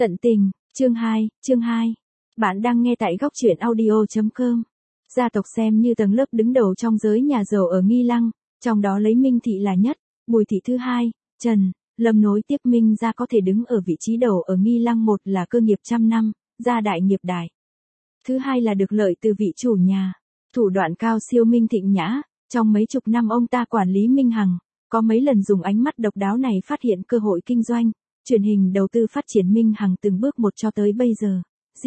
Tận tình, chương 2. Bạn đang nghe tại góc truyện audio.com. Gia tộc xem như tầng lớp đứng đầu trong giới nhà giàu ở Nghi Lăng, trong đó lấy Minh Thị là nhất, Bùi Thị thứ hai, Trần, Lâm nối tiếp Minh gia có thể đứng ở vị trí đầu ở Nghi Lăng. Một là cơ nghiệp trăm năm, gia đại nghiệp đại. Thứ hai là được lợi từ vị chủ nhà. Thủ đoạn cao siêu Minh Thịnh Nhã, trong mấy chục năm ông ta quản lý Minh Hằng, có mấy lần dùng ánh mắt độc đáo này phát hiện cơ hội kinh doanh, truyền hình đầu tư phát triển Minh Hằng từng bước một cho tới bây giờ.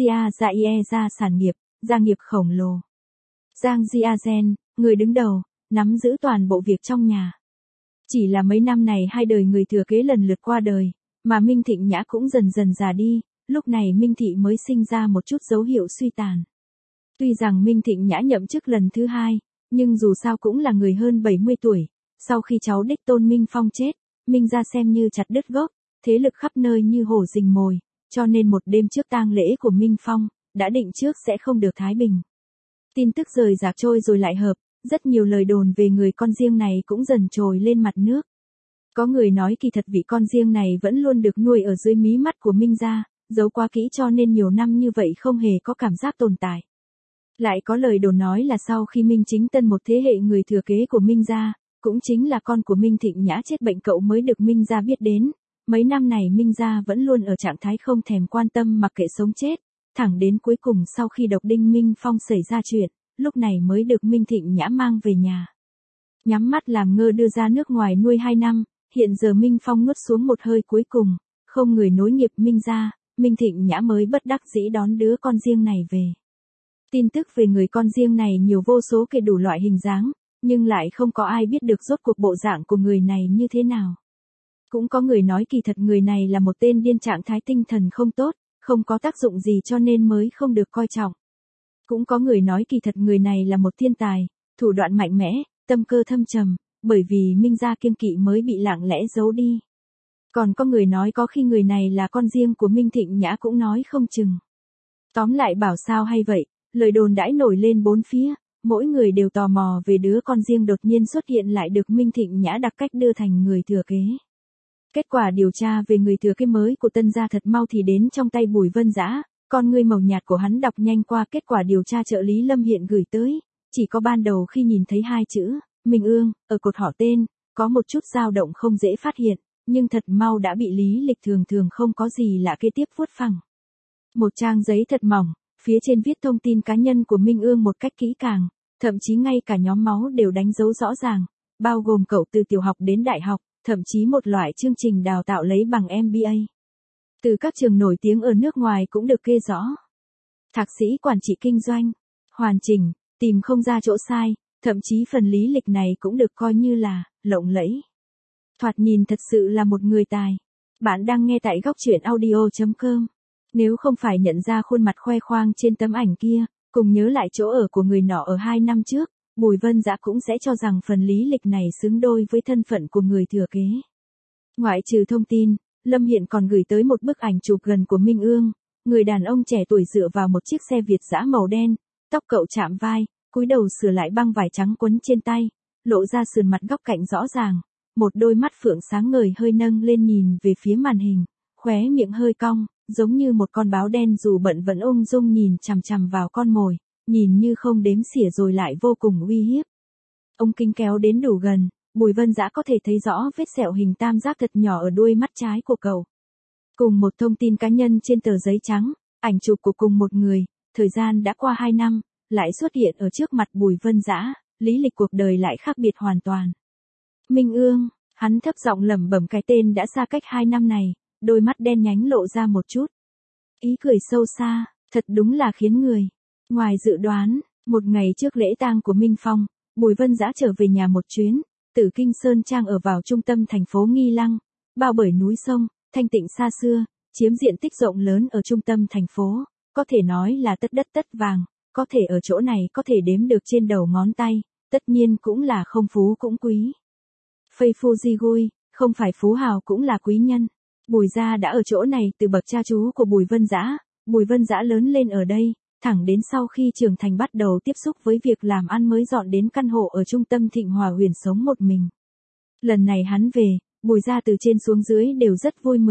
Gia sản nghiệp, gia nghiệp khổng lồ. Giang Jiazen, người đứng đầu, nắm giữ toàn bộ việc trong nhà. Chỉ là mấy năm này hai đời người thừa kế lần lượt qua đời, mà Minh Thịnh Nhã cũng dần dần già đi, lúc này Minh Thị mới sinh ra một chút dấu hiệu suy tàn. Tuy rằng Minh Thịnh Nhã nhậm chức lần thứ hai, nhưng dù sao cũng là người hơn 70 tuổi, sau khi cháu đích tôn Minh Phong chết, Minh gia xem như chặt đứt gốc, thế lực khắp nơi như hổ rình mồi, cho nên một đêm trước tang lễ của Minh Phong, đã định trước sẽ không được thái bình. Tin tức rời rạc trôi rồi lại hợp, rất nhiều lời đồn về người con riêng này cũng dần trồi lên mặt nước. Có người nói kỳ thật vị con riêng này vẫn luôn được nuôi ở dưới mí mắt của Minh gia, giấu quá kỹ cho nên nhiều năm như vậy không hề có cảm giác tồn tại. Lại có lời đồn nói là sau khi Minh Chính Tân một thế hệ người thừa kế của Minh gia, cũng chính là con của Minh Thịnh Nhã chết bệnh cậu mới được Minh gia biết đến. Mấy năm này Minh gia vẫn luôn ở trạng thái không thèm quan tâm mặc kệ sống chết, thẳng đến cuối cùng sau khi độc đinh Minh Phong xảy ra chuyện, lúc này mới được Minh Thịnh Nhã mang về nhà. Nhắm mắt làm ngơ đưa ra nước ngoài nuôi 2 năm, hiện giờ Minh Phong nuốt xuống một hơi cuối cùng, không người nối nghiệp Minh gia, Minh Thịnh Nhã mới bất đắc dĩ đón đứa con riêng này về. Tin tức về người con riêng này nhiều vô số kể đủ loại hình dáng, nhưng lại không có ai biết được rốt cuộc bộ dạng của người này như thế nào. Cũng có người nói kỳ thật người này là một tên điên trạng thái tinh thần không tốt, không có tác dụng gì cho nên mới không được coi trọng. Cũng có người nói kỳ thật người này là một thiên tài, thủ đoạn mạnh mẽ, tâm cơ thâm trầm, bởi vì Minh gia kiêng kỵ mới bị lặng lẽ giấu đi. Còn có người nói có khi người này là con riêng của Minh Thịnh Nhã cũng nói không chừng. Tóm lại bảo sao hay vậy, lời đồn đãi nổi lên bốn phía, mỗi người đều tò mò về đứa con riêng đột nhiên xuất hiện lại được Minh Thịnh Nhã đặc cách đưa thành người thừa kế. Kết quả điều tra về người thừa kế mới của Tân gia thật mau thì đến trong tay Bùi Vân Dã, con ngươi màu nhạt của hắn đọc nhanh qua kết quả điều tra trợ lý Lâm Hiện gửi tới, chỉ có ban đầu khi nhìn thấy hai chữ Minh Ương ở cột họ tên, có một chút dao động không dễ phát hiện, nhưng thật mau đã bị lý lịch thường không có gì lạ kế tiếp vuốt phẳng. Một trang giấy thật mỏng, phía trên viết thông tin cá nhân của Minh Ương một cách kỹ càng, thậm chí ngay cả nhóm máu đều đánh dấu rõ ràng, bao gồm cậu từ tiểu học đến đại học, thậm chí một loại chương trình đào tạo lấy bằng MBA. Từ các trường nổi tiếng ở nước ngoài cũng được kê rõ. Thạc sĩ quản trị kinh doanh, hoàn chỉnh, tìm không ra chỗ sai, thậm chí phần lý lịch này cũng được coi như là lộng lẫy. Thoạt nhìn thật sự là một người tài. Bạn đang nghe tại góc truyện audio.com. Nếu không phải nhận ra khuôn mặt khoe khoang trên tấm ảnh kia, cùng nhớ lại chỗ ở của người nọ ở 2 năm trước, Bùi Vân Dã cũng sẽ cho rằng phần lý lịch này xứng đôi với thân phận của người thừa kế. Ngoại trừ thông tin, Lâm Hiện còn gửi tới một bức ảnh chụp gần của Minh Ương, người đàn ông trẻ tuổi dựa vào một chiếc xe Việt dã màu đen, tóc cậu chạm vai, cúi đầu sửa lại băng vải trắng quấn trên tay, lộ ra sườn mặt góc cạnh rõ ràng, một đôi mắt phượng sáng ngời hơi nâng lên nhìn về phía màn hình, khóe miệng hơi cong, giống như một con báo đen dù bận vẫn ung dung nhìn chằm chằm vào con mồi, nhìn như không đếm xỉa rồi lại vô cùng uy hiếp. Ông kính kéo đến đủ gần, Bùi Vân Dã có thể thấy rõ vết sẹo hình tam giác thật nhỏ ở đuôi mắt trái của cậu. Cùng một thông tin cá nhân trên tờ giấy trắng, ảnh chụp của cùng một người, thời gian đã qua 2 năm, lại xuất hiện ở trước mặt Bùi Vân Dã, lý lịch cuộc đời lại khác biệt hoàn toàn. Minh Ương, hắn thấp giọng lẩm bẩm cái tên đã xa cách 2 năm này, đôi mắt đen nhánh lộ ra một chút ý cười sâu xa, thật đúng là khiến người ngoài dự đoán. Một ngày trước lễ tang của Minh Phong, Bùi Vân Dã trở về nhà một chuyến, Tử Kinh Sơn Trang ở vào trung tâm thành phố Nghi Lăng, bao bởi núi sông, thanh tịnh xa xưa, chiếm diện tích rộng lớn ở trung tâm thành phố, có thể nói là tất đất tất vàng, có thể ở chỗ này có thể đếm được trên đầu ngón tay, tất nhiên cũng là không phú cũng quý. Phây Fujigui, không phải phú hào cũng là quý nhân. Bùi gia đã ở chỗ này từ bậc cha chú của Bùi Vân Dã, Bùi Vân Dã lớn lên ở đây, thẳng đến sau khi trưởng thành bắt đầu tiếp xúc với việc làm ăn mới dọn đến căn hộ ở trung tâm Thịnh Hòa Huyền sống một mình. Lần này hắn về, Bùi gia từ trên xuống dưới đều rất vui mừng,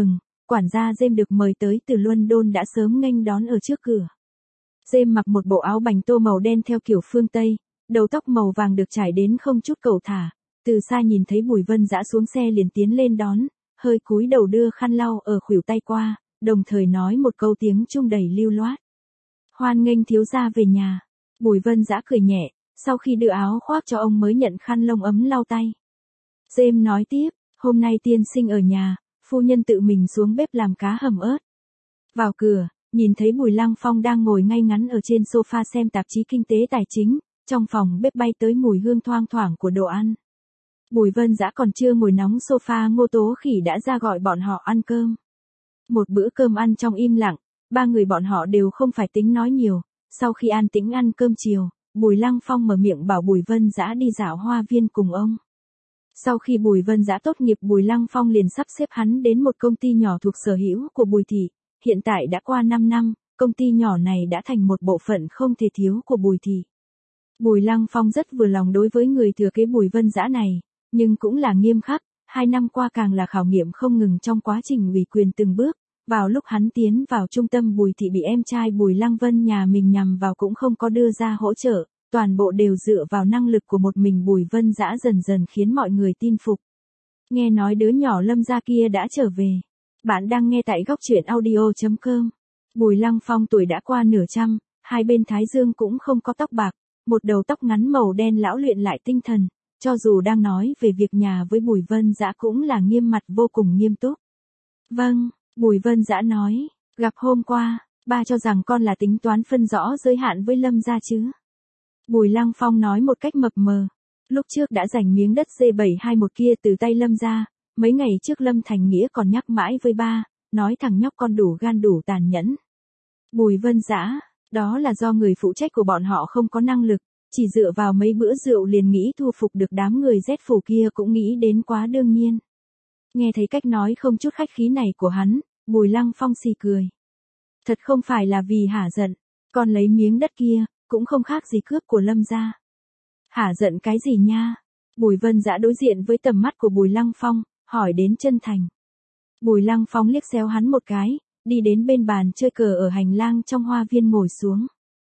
quản gia James được mời tới từ London đã sớm nghênh đón ở trước cửa. James mặc một bộ áo bành tô màu đen theo kiểu phương Tây, đầu tóc màu vàng được trải đến không chút cầu thả, từ xa nhìn thấy Bùi Vân Dã xuống xe liền tiến lên đón, hơi cúi đầu đưa khăn lau ở khuỷu tay qua, đồng thời nói một câu tiếng Trung đầy lưu loát. Hoan nghênh thiếu gia về nhà. Bùi Vân Dã cười nhẹ, sau khi đưa áo khoác cho ông mới nhận khăn lông ấm lau tay. James nói tiếp, hôm nay tiên sinh ở nhà, phu nhân tự mình xuống bếp làm cá hầm ớt. Vào cửa, nhìn thấy Bùi Lăng Phong đang ngồi ngay ngắn ở trên sofa xem tạp chí kinh tế tài chính, trong phòng bếp bay tới mùi hương thoang thoảng của đồ ăn. Bùi Vân Dã còn chưa ngồi nóng sofa, Ngô Tố Khỉ đã ra gọi bọn họ ăn cơm. Một bữa cơm ăn trong im lặng, ba người bọn họ đều không phải tính nói nhiều, sau khi an tĩnh ăn cơm chiều, Bùi Lăng Phong mở miệng bảo Bùi Vân Dã đi dạo hoa viên cùng ông. Sau khi Bùi Vân Dã tốt nghiệp, Bùi Lăng Phong liền sắp xếp hắn đến một công ty nhỏ thuộc sở hữu của Bùi thị, hiện tại đã qua 5 năm, công ty nhỏ này đã thành một bộ phận không thể thiếu của Bùi thị. Bùi Lăng Phong rất vừa lòng đối với người thừa kế Bùi Vân Dã này, nhưng cũng là nghiêm khắc, 2 năm qua càng là khảo nghiệm không ngừng trong quá trình ủy quyền từng bước. Vào lúc hắn tiến vào trung tâm Bùi thị bị em trai Bùi Lăng Vân nhà mình nhằm vào cũng không có đưa ra hỗ trợ, toàn bộ đều dựa vào năng lực của một mình Bùi Vân Dã dần dần khiến mọi người tin phục. Nghe nói đứa nhỏ Lâm gia kia đã trở về. Bạn đang nghe tại góc truyện audio.com. Bùi Lăng Phong tuổi đã qua nửa trăm, hai bên thái dương cũng không có tóc bạc, một đầu tóc ngắn màu đen lão luyện lại tinh thần, cho dù đang nói về việc nhà với Bùi Vân Dã cũng là nghiêm mặt vô cùng nghiêm túc. Vâng. Bùi Vân Dã nói, gặp hôm qua, ba cho rằng con là tính toán phân rõ giới hạn với Lâm gia chứ. Bùi Lăng Phong nói một cách mập mờ, lúc trước đã giành miếng đất C721 kia từ tay Lâm gia, mấy ngày trước Lâm Thành Nghĩa còn nhắc mãi với ba, nói thằng nhóc con đủ gan đủ tàn nhẫn. Bùi Vân Dã, đó là do người phụ trách của bọn họ không có năng lực, chỉ dựa vào mấy bữa rượu liền nghĩ thu phục được đám người Z phủ kia cũng nghĩ đến quá đương nhiên. Nghe thấy cách nói không chút khách khí này của hắn, Bùi Lăng Phong xì cười. Thật không phải là vì hả giận, còn lấy miếng đất kia, cũng không khác gì cướp của Lâm gia. Hả giận cái gì nha? Bùi Vân Dã đối diện với tầm mắt của Bùi Lăng Phong, hỏi đến chân thành. Bùi Lăng Phong liếc xéo hắn một cái, đi đến bên bàn chơi cờ ở hành lang trong hoa viên ngồi xuống.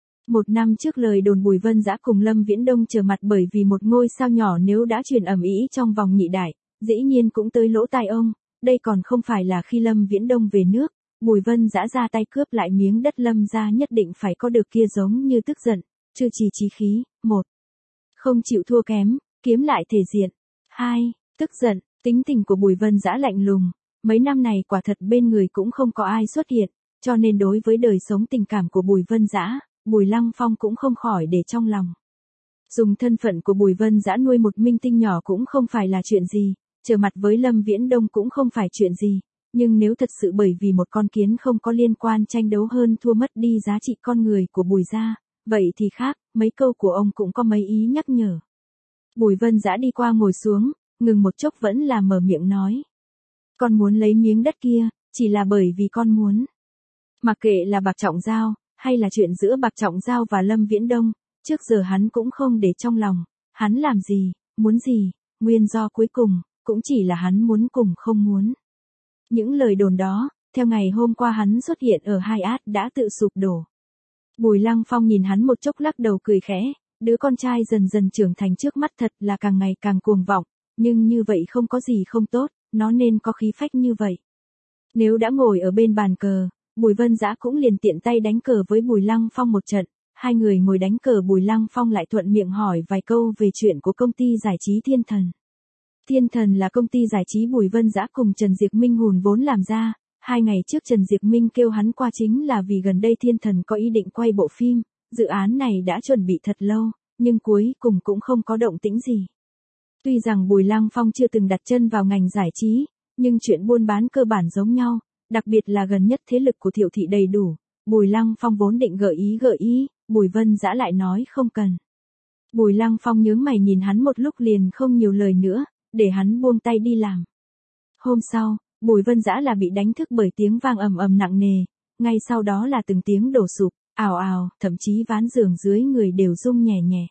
1 năm trước lời đồn Bùi Vân Dã cùng Lâm Viễn Đông trở mặt bởi vì một ngôi sao nhỏ nếu đã truyền ầm ĩ trong vòng nhị đại, dĩ nhiên cũng tới lỗ tai ông, đây còn không phải là khi Lâm Viễn Đông về nước, Bùi Vân Dã ra tay cướp lại miếng đất Lâm gia nhất định phải có được kia giống như tức giận, trừ trì chí khí, 1. Không chịu thua kém, kiếm lại thể diện, 2. Tức giận, tính tình của Bùi Vân Dã lạnh lùng, mấy năm này quả thật bên người cũng không có ai xuất hiện, cho nên đối với đời sống tình cảm của Bùi Vân Dã, Bùi Lăng Phong cũng không khỏi để trong lòng. Dùng thân phận của Bùi Vân Dã nuôi một minh tinh nhỏ cũng không phải là chuyện gì, trở mặt với Lâm Viễn Đông cũng không phải chuyện gì, nhưng nếu thật sự bởi vì một con kiến không có liên quan tranh đấu hơn thua mất đi giá trị con người của Bùi gia, vậy thì khác, mấy câu của ông cũng có mấy ý nhắc nhở. Bùi Vân Dã đi qua ngồi xuống, ngừng một chốc vẫn là mở miệng nói. Con muốn lấy miếng đất kia, chỉ là bởi vì con muốn. Mặc kệ là Bạc Trọng Giao, hay là chuyện giữa Bạc Trọng Giao và Lâm Viễn Đông, trước giờ hắn cũng không để trong lòng, hắn làm gì, muốn gì, nguyên do cuối cùng, cũng chỉ là hắn muốn cùng không muốn. Những lời đồn đó, theo ngày hôm qua hắn xuất hiện ở Hai Át đã tự sụp đổ. Bùi Lăng Phong nhìn hắn một chốc lắc đầu cười khẽ, đứa con trai dần dần trưởng thành trước mắt thật là càng ngày càng cuồng vọng, nhưng như vậy không có gì không tốt, nó nên có khí phách như vậy. Nếu đã ngồi ở bên bàn cờ, Bùi Vân Dã cũng liền tiện tay đánh cờ với Bùi Lăng Phong một trận, hai người ngồi đánh cờ Bùi Lăng Phong lại thuận miệng hỏi vài câu về chuyện của công ty giải trí Thiên Thần. Thiên Thần là công ty giải trí Bùi Vân Dã cùng Trần Diệp Minh hùn vốn làm ra, 2 ngày trước Trần Diệp Minh kêu hắn qua chính là vì gần đây Thiên Thần có ý định quay bộ phim, dự án này đã chuẩn bị thật lâu, nhưng cuối cùng cũng không có động tĩnh gì. Tuy rằng Bùi Lăng Phong chưa từng đặt chân vào ngành giải trí, nhưng chuyện buôn bán cơ bản giống nhau, đặc biệt là gần nhất thế lực của Thiệu thị đầy đủ, Bùi Lăng Phong vốn định gợi ý, Bùi Vân Dã lại nói không cần. Bùi Lăng Phong nhướng mày nhìn hắn một lúc liền không nhiều lời nữa, để hắn buông tay đi làm. Hôm sau, Bùi Vân Dã là bị đánh thức bởi tiếng vang ầm ầm nặng nề, ngay sau đó là từng tiếng đổ sụp, ào ào, thậm chí ván giường dưới người đều rung nhẹ nhẹ.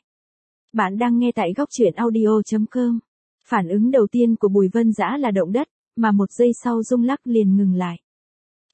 Bạn đang nghe tại góc truyện audio.com. Phản ứng đầu tiên của Bùi Vân Dã là động đất, mà một giây sau rung lắc liền ngừng lại.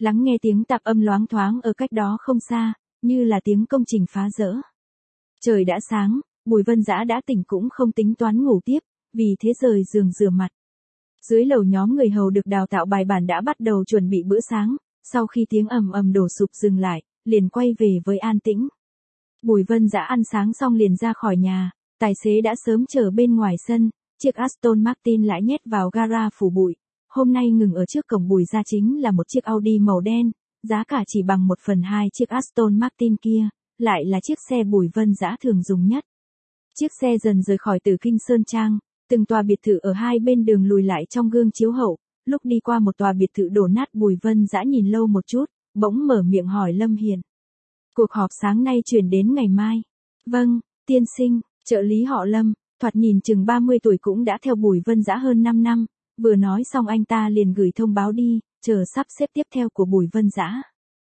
Lắng nghe tiếng tạp âm loáng thoáng ở cách đó không xa, như là tiếng công trình phá rỡ. Trời đã sáng, Bùi Vân Dã đã tỉnh cũng không tính toán ngủ tiếp, vì thế rời giường rửa mặt. Dưới lầu nhóm người hầu được đào tạo bài bản đã bắt đầu chuẩn bị bữa sáng, sau khi tiếng ầm ầm đổ sụp dừng lại, liền quay về với an tĩnh. Bùi Vân Dã ăn sáng xong liền ra khỏi nhà, tài xế đã sớm chờ bên ngoài sân, chiếc Aston Martin lại nhét vào gara phủ bụi. Hôm nay ngừng ở trước cổng Bùi gia chính là một chiếc Audi màu đen, giá cả chỉ bằng 1/2 chiếc Aston Martin kia, lại là chiếc xe Bùi Vân Dã thường dùng nhất. Chiếc xe dần rời khỏi Tử Kinh Sơn Trang, từng tòa biệt thự ở hai bên đường lùi lại trong gương chiếu hậu, lúc đi qua một tòa biệt thự đổ nát Bùi Vân Dã nhìn lâu một chút, bỗng mở miệng hỏi Lâm Hiền. Cuộc họp sáng nay chuyển đến ngày mai. Vâng, tiên sinh, trợ lý họ Lâm, thoạt nhìn chừng 30 tuổi cũng đã theo Bùi Vân Dã hơn 5 năm, vừa nói xong anh ta liền gửi thông báo đi, chờ sắp xếp tiếp theo của Bùi Vân Dã.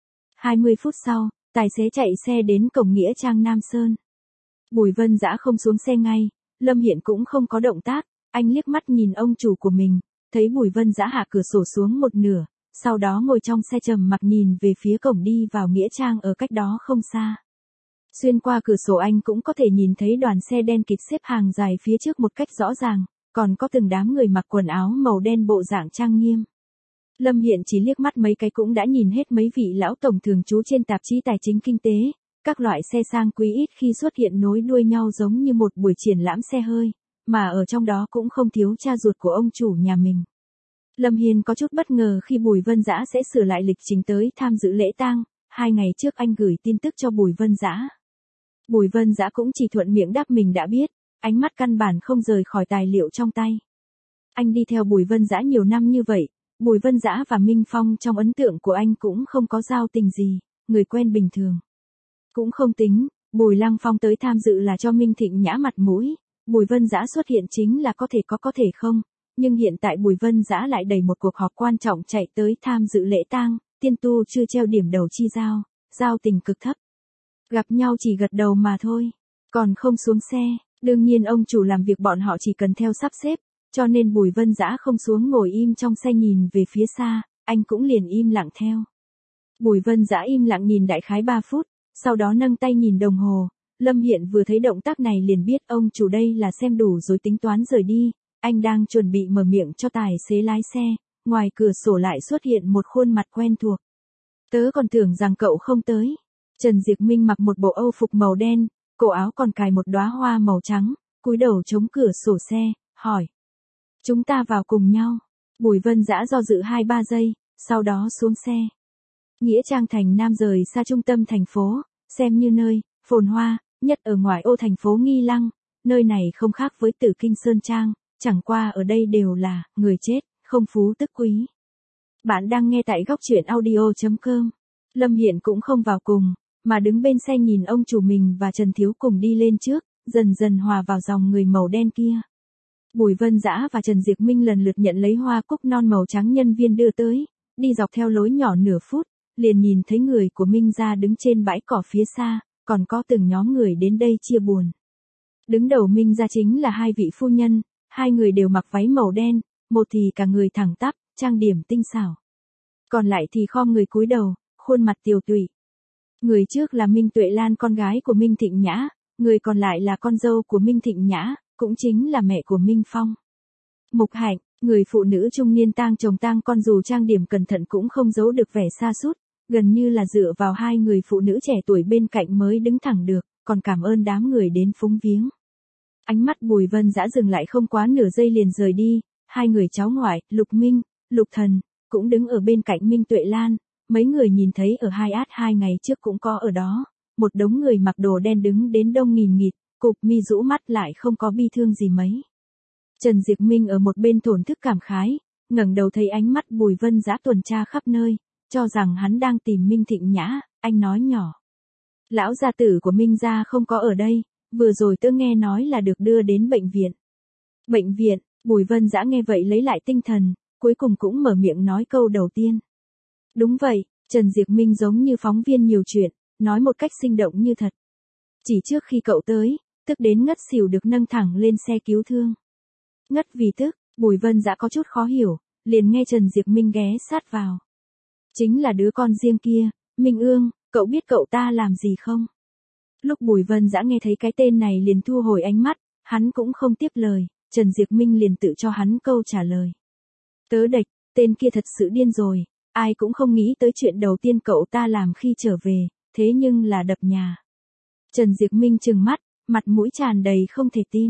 20 phút sau, tài xế chạy xe đến cổng Nghĩa Trang Nam Sơn. Bùi Vân Dã không xuống xe ngay, Lâm Hiển cũng không có động tác, anh liếc mắt nhìn ông chủ của mình, thấy Bùi Vân Dã hạ cửa sổ xuống một nửa, sau đó ngồi trong xe trầm mặc nhìn về phía cổng đi vào Nghĩa Trang ở cách đó không xa. Xuyên qua cửa sổ anh cũng có thể nhìn thấy đoàn xe đen kịt xếp hàng dài phía trước một cách rõ ràng, còn có từng đám người mặc quần áo màu đen bộ dạng trang nghiêm. Lâm Hiển chỉ liếc mắt mấy cái cũng đã nhìn hết mấy vị lão tổng thường trú trên tạp chí tài chính kinh tế, các loại xe sang quý ít khi xuất hiện nối đuôi nhau giống như một buổi triển lãm xe hơi, mà ở trong đó cũng không thiếu cha ruột của ông chủ nhà mình. Lâm Hiền có chút bất ngờ khi Bùi Vân Dã sẽ sửa lại lịch trình tới tham dự lễ tang, 2 ngày trước anh gửi tin tức cho Bùi Vân Dã. Bùi Vân Dã cũng chỉ thuận miệng đáp mình đã biết, ánh mắt căn bản không rời khỏi tài liệu trong tay. Anh đi theo Bùi Vân Dã nhiều năm như vậy, Bùi Vân Dã và Minh Phong trong ấn tượng của anh cũng không có giao tình gì, người quen bình thường. Cũng không tính, Bùi Lăng Phong tới tham dự là cho Minh Thịnh Nhã mặt mũi, Bùi Vân Dã xuất hiện chính là có thể không, nhưng hiện tại Bùi Vân Dã lại đẩy một cuộc họp quan trọng chạy tới tham dự lễ tang, tiên tu chưa treo điểm đầu chi giao tình cực thấp. Gặp nhau chỉ gật đầu mà thôi, còn không xuống xe, đương nhiên ông chủ làm việc bọn họ chỉ cần theo sắp xếp, cho nên Bùi Vân Dã không xuống ngồi im trong xe nhìn về phía xa, anh cũng liền im lặng theo. Bùi Vân Dã im lặng nhìn đại khái 3 phút, sau đó nâng tay nhìn đồng hồ, Lâm Hiện vừa thấy động tác này liền biết ông chủ đây là xem đủ rồi tính toán rời đi, anh đang chuẩn bị mở miệng cho tài xế lái xe, ngoài cửa sổ lại xuất hiện một khuôn mặt quen thuộc. Tớ còn tưởng rằng cậu không tới. Trần Diệp Minh mặc một bộ âu phục màu đen, cổ áo còn cài một đóa hoa màu trắng, cúi đầu chống cửa sổ xe, hỏi. Chúng ta vào cùng nhau. Bùi Vân Dã do dự 2-3 giây, sau đó xuống xe. Nghĩa Trang thành Nam rời xa trung tâm thành phố, xem như nơi phồn hoa nhất ở ngoại ô thành phố Nghi Lăng, nơi này không khác với Tử Kinh Sơn Trang, chẳng qua ở đây đều là người chết, không phú tức quý. Bạn đang nghe tại góc truyện audio.com. Lâm Hiện cũng không vào cùng, mà đứng bên xe nhìn ông chủ mình và Trần Thiếu cùng đi lên trước, dần dần hòa vào dòng người màu đen kia. Bùi Vân Dã và Trần Diệp Minh lần lượt nhận lấy hoa cúc non màu trắng nhân viên đưa tới, đi dọc theo lối nhỏ nửa phút, liền nhìn thấy người của Minh gia đứng trên bãi cỏ phía xa, còn có từng nhóm người đến đây chia buồn. Đứng đầu Minh gia chính là 2 vị phu nhân, 2 người đều mặc váy màu đen, một thì cả người thẳng tắp, trang điểm tinh xảo. Còn lại thì khom người cúi đầu, khuôn mặt tiều tụy. Người trước là Minh Tuệ Lan con gái của Minh Thịnh Nhã, người còn lại là con dâu của Minh Thịnh Nhã, cũng chính là mẹ của Minh Phong. Mục Hạnh, người phụ nữ trung niên tang chồng tang con dù trang điểm cẩn thận cũng không giấu được vẻ sa sút, gần như là dựa vào 2 người phụ nữ trẻ tuổi bên cạnh mới đứng thẳng được, còn cảm ơn đám người đến phúng viếng. Ánh mắt Bùi Vân Dã dừng lại không quá nửa giây liền rời đi, 2 người cháu ngoại, Lục Minh, Lục Thần, cũng đứng ở bên cạnh Minh Tuệ Lan, mấy người nhìn thấy ở 2 ngày trước cũng có ở đó, một đống người mặc đồ đen đứng đến đông nghìn nghịt, cụp mi rũ mắt lại không có bi thương gì mấy. Trần Diệp Minh ở một bên thổn thức cảm khái, ngẩng đầu thấy ánh mắt Bùi Vân Dã tuần tra khắp nơi, cho rằng hắn đang tìm Minh Thịnh Nhã, anh nói nhỏ. Lão gia tử của Minh gia không có ở đây, vừa rồi tôi nghe nói là được đưa đến bệnh viện. Bệnh viện, Bùi Vân Dã nghe vậy lấy lại tinh thần, cuối cùng cũng mở miệng nói câu đầu tiên. Đúng vậy, Trần Diệp Minh giống như phóng viên nhiều chuyện, nói một cách sinh động như thật. Chỉ trước khi cậu tới, tức đến ngất xỉu được nâng thẳng lên xe cứu thương. Ngất vì tức, Bùi Vân Dã có chút khó hiểu, liền nghe Trần Diệp Minh ghé sát vào. Chính là đứa con riêng kia, Minh Ương, cậu biết cậu ta làm gì không? Lúc Bùi Vân Dã nghe thấy cái tên này liền thu hồi ánh mắt, hắn cũng không tiếp lời, Trần Diệp Minh liền tự cho hắn câu trả lời. Tớ đệch, tên kia thật sự điên rồi, ai cũng không nghĩ tới chuyện đầu tiên cậu ta làm khi trở về, thế nhưng là đập nhà. Trần Diệp Minh trừng mắt, mặt mũi tràn đầy không thể tin.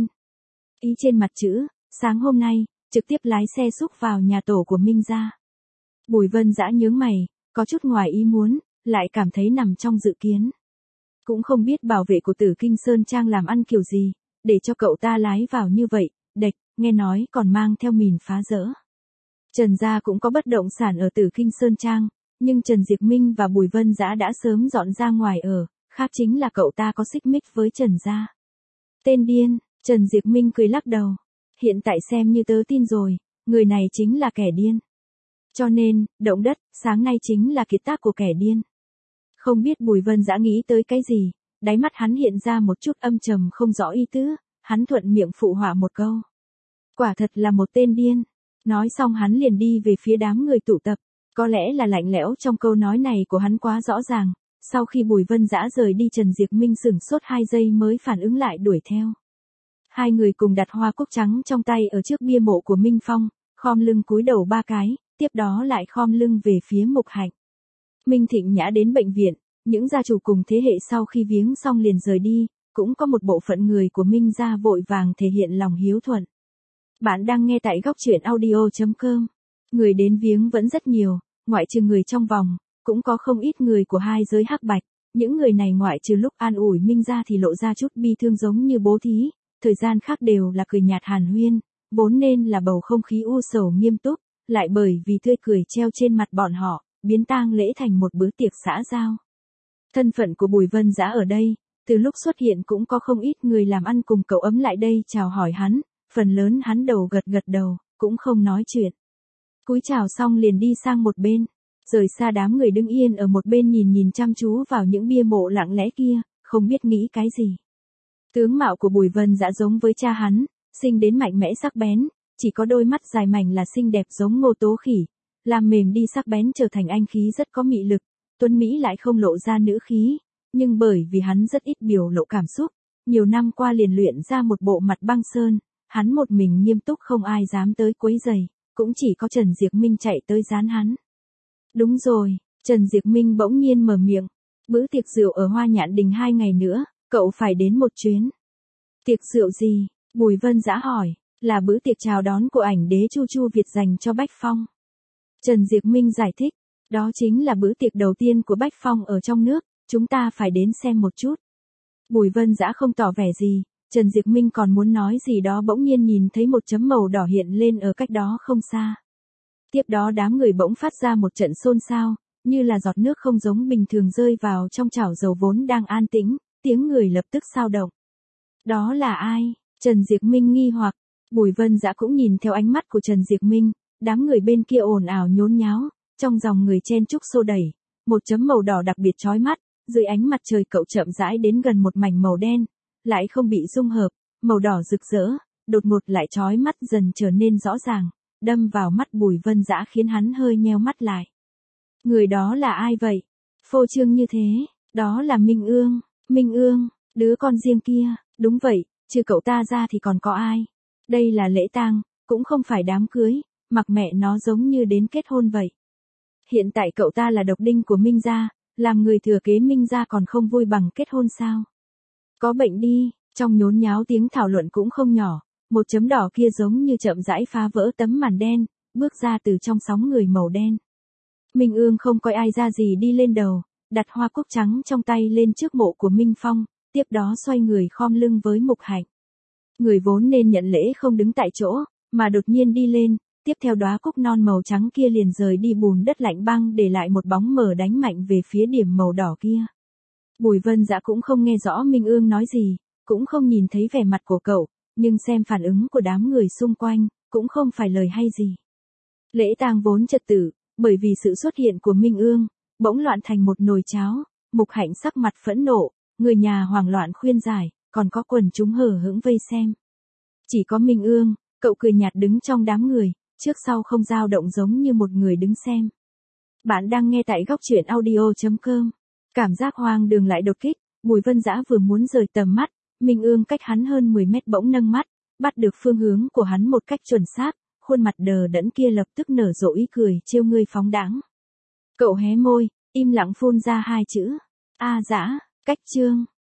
Ý trên mặt chữ, sáng hôm nay, trực tiếp lái xe xúc vào nhà tổ của Minh gia. Bùi Vân Dã nhướng mày, có chút ngoài ý muốn, lại cảm thấy nằm trong dự kiến. Cũng không biết bảo vệ của Tử Kinh Sơn Trang làm ăn kiểu gì, để cho cậu ta lái vào như vậy, đệch, nghe nói còn mang theo mìn phá rỡ. Trần gia cũng có bất động sản ở Tử Kinh Sơn Trang, nhưng Trần Diệp Minh và Bùi Vân Dã đã sớm dọn ra ngoài ở, khác chính là cậu ta có xích mích với Trần gia. Tên điên, Trần Diệp Minh cười lắc đầu. Hiện tại xem như tớ tin rồi, người này chính là kẻ điên. Cho nên, động đất, sáng nay chính là kiệt tác của kẻ điên. Không biết Bùi Vân Dã nghĩ tới cái gì, đáy mắt hắn hiện ra một chút âm trầm không rõ ý tứ, hắn thuận miệng phụ họa một câu. Quả thật là một tên điên. Nói xong hắn liền đi về phía đám người tụ tập, có lẽ là lạnh lẽo trong câu nói này của hắn quá rõ ràng, sau khi Bùi Vân Dã rời đi Trần Diệp Minh sửng sốt 2 giây mới phản ứng lại đuổi theo. Hai người cùng đặt hoa cúc trắng trong tay ở trước bia mộ của Minh Phong, khom lưng cúi đầu 3 cái, tiếp đó lại khom lưng về phía Mục Hạnh. Minh Thịnh Nhã đến bệnh viện, những gia chủ cùng thế hệ sau khi viếng xong liền rời đi, cũng có một bộ phận người của Minh gia vội vàng thể hiện lòng hiếu thuận. Bạn đang nghe tại góc truyện audio.com. Người đến viếng vẫn rất nhiều, ngoại trừ người trong vòng, cũng có không ít người của hai giới hắc bạch. Những người này ngoại trừ lúc an ủi Minh gia thì lộ ra chút bi thương giống như bố thí, thời gian khác đều là cười nhạt hàn huyên, vốn nên là bầu không khí u sầu nghiêm túc, lại bởi vì tươi cười treo trên mặt bọn họ, biến tang lễ thành một bữa tiệc xã giao. Thân phận của Bùi Vân Dã ở đây, từ lúc xuất hiện cũng có không ít người làm ăn cùng cậu ấm lại đây chào hỏi hắn, phần lớn hắn đầu gật gật đầu, cũng không nói chuyện. Cúi chào xong liền đi sang một bên, rời xa đám người đứng yên ở một bên nhìn chăm chú vào những bia mộ lặng lẽ kia, không biết nghĩ cái gì. Tướng mạo của Bùi Vân Dã giống với cha hắn, sinh đến mạnh mẽ sắc bén, chỉ có đôi mắt dài mảnh là xinh đẹp giống Ngô Tố Khỉ, làm mềm đi sắc bén trở thành anh khí rất có mị lực, tuấn mỹ lại không lộ ra nữ khí, nhưng bởi vì hắn rất ít biểu lộ cảm xúc, nhiều năm qua liền luyện ra một bộ mặt băng sơn, hắn một mình nghiêm túc không ai dám tới quấy rầy, cũng chỉ có Trần Diệp Minh chạy tới dán hắn. Đúng rồi, Trần Diệp Minh bỗng nhiên mở miệng, bữa tiệc rượu ở Hoa Nhạn Đình 2 ngày nữa, cậu phải đến một chuyến. Tiệc rượu gì? Bùi Vân Dã hỏi, là bữa tiệc chào đón của ảnh đế Chu Chu Việt dành cho Bách Phong. Trần Diệp Minh giải thích, đó chính là bữa tiệc đầu tiên của Bách Phong ở trong nước, chúng ta phải đến xem một chút. Bùi Vân Dã không tỏ vẻ gì, Trần Diệp Minh còn muốn nói gì đó bỗng nhiên nhìn thấy một chấm màu đỏ hiện lên ở cách đó không xa. Tiếp đó đám người bỗng phát ra một trận xôn xao, như là giọt nước không giống bình thường rơi vào trong chảo dầu vốn đang an tĩnh, tiếng người lập tức xao động. Đó là ai? Trần Diệp Minh nghi hoặc, Bùi Vân Dã cũng nhìn theo ánh mắt của Trần Diệp Minh, đám người bên kia ồn ào nhốn nháo, trong dòng người chen chúc xô đẩy, một chấm màu đỏ đặc biệt chói mắt, dưới ánh mặt trời cậu chậm rãi đến gần một mảnh màu đen, lại không bị dung hợp, màu đỏ rực rỡ, đột ngột lại chói mắt dần trở nên rõ ràng, đâm vào mắt Bùi Vân Dã khiến hắn hơi nheo mắt lại. Người đó là ai vậy? Phô trương như thế, đó là Minh Ương, đứa con riêng kia, đúng vậy, trừ cậu ta ra thì còn có ai? Đây là lễ tang, cũng không phải đám cưới, mặc mẹ nó giống như đến kết hôn vậy. Hiện tại cậu ta là độc đinh của Minh gia, làm người thừa kế Minh gia còn không vui bằng kết hôn sao? Có bệnh đi, trong nhốn nháo tiếng thảo luận cũng không nhỏ, một chấm đỏ kia giống như chậm rãi phá vỡ tấm màn đen, bước ra từ trong sóng người màu đen. Minh Ương không coi ai ra gì đi lên đầu, đặt hoa cúc trắng trong tay lên trước mộ của Minh Phong, tiếp đó xoay người khom lưng với Mục Hạnh. Người vốn nên nhận lễ không đứng tại chỗ, mà đột nhiên đi lên, tiếp theo đóa cúc non màu trắng kia liền rời đi bùn đất lạnh băng để lại một bóng mờ đánh mạnh về phía điểm màu đỏ kia. Bùi Vân Dã cũng không nghe rõ Minh Ương nói gì, cũng không nhìn thấy vẻ mặt của cậu, nhưng xem phản ứng của đám người xung quanh, cũng không phải lời hay gì. Lễ tang vốn trật tự, bởi vì sự xuất hiện của Minh Ương, bỗng loạn thành một nồi cháo, Mục Hạnh sắc mặt phẫn nộ, người nhà hoảng loạn khuyên giải, còn có quần chúng hờ hững vây xem. Chỉ có Minh Ương, cậu cười nhạt đứng trong đám người, trước sau không dao động giống như một người đứng xem. Bạn đang nghe tại góc truyện audio.com. Cảm giác hoang đường lại đột kích, Bùi Vân Dã vừa muốn rời tầm mắt, Minh Ương cách hắn hơn 10 mét bỗng nâng mắt, bắt được phương hướng của hắn một cách chuẩn xác, khuôn mặt đờ đẫn kia lập tức nở rộ ý cười trêu ngươi phóng đãng. Cậu hé môi, im lặng phun ra hai chữ: A Dã, cách chương.